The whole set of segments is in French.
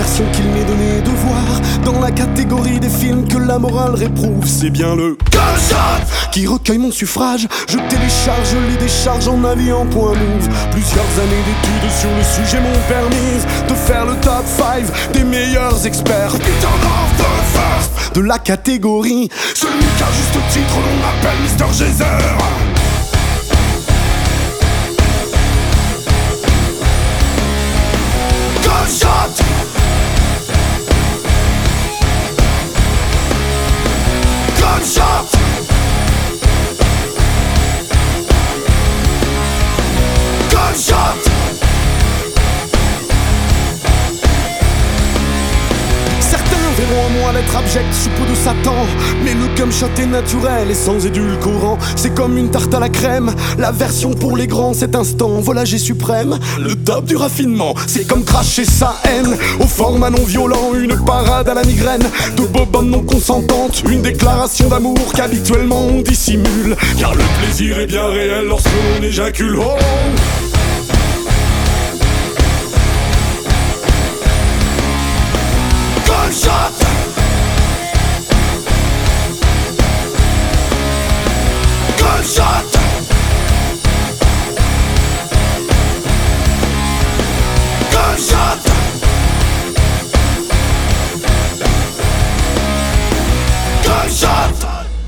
version qu'il m'est donné de voir dans la catégorie des films que la morale réprouve. C'est bien le Gunshot qui recueille mon suffrage. Je télécharge les décharges en avis en point move. Plusieurs années d'études sur le sujet m'ont permis de faire le top 5 des meilleurs experts de la catégorie. Celui qui a juste titre l'on appelle Mr. Geyser. Gunshot. Gunshot. Gunshot. Certains verront en moi l'être abject sous peau de Satan, mais le gunshot est naturel et sans édulcorant. C'est comme une tarte à la crème, la version pour les grands. Cet instant volagé suprême, le top du raffinement. C'est comme cracher sa haine au format non violent, une parade à la migraine de bobones non consentantes, une déclaration d'amour qu'habituellement on dissimule, car le plaisir est bien réel lorsque l'on éjacule. Oh, Gunshot. Gunshot. Gunshot. Gunshot.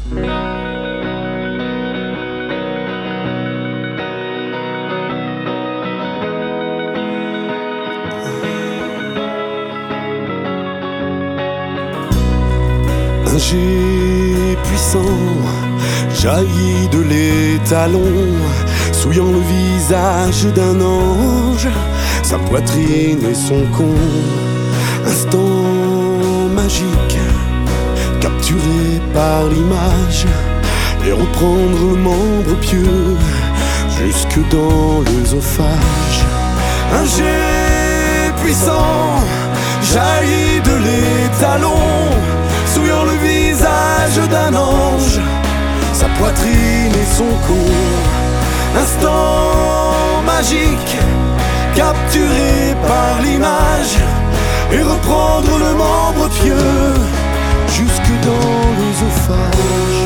Un jet puissant jaillit de l'étalon, souillant le visage d'un ange, sa poitrine et son con. Instant magique, capturé par l'image, et reprendre le membre pieux jusque dans l'œsophage. Un jet puissant jaillit de l'étalon, souillant le visage d'un ange, sa poitrine et son corps. Instant magique, capturé par l'image, et reprendre le membre pieux jusque dans l'œsophage.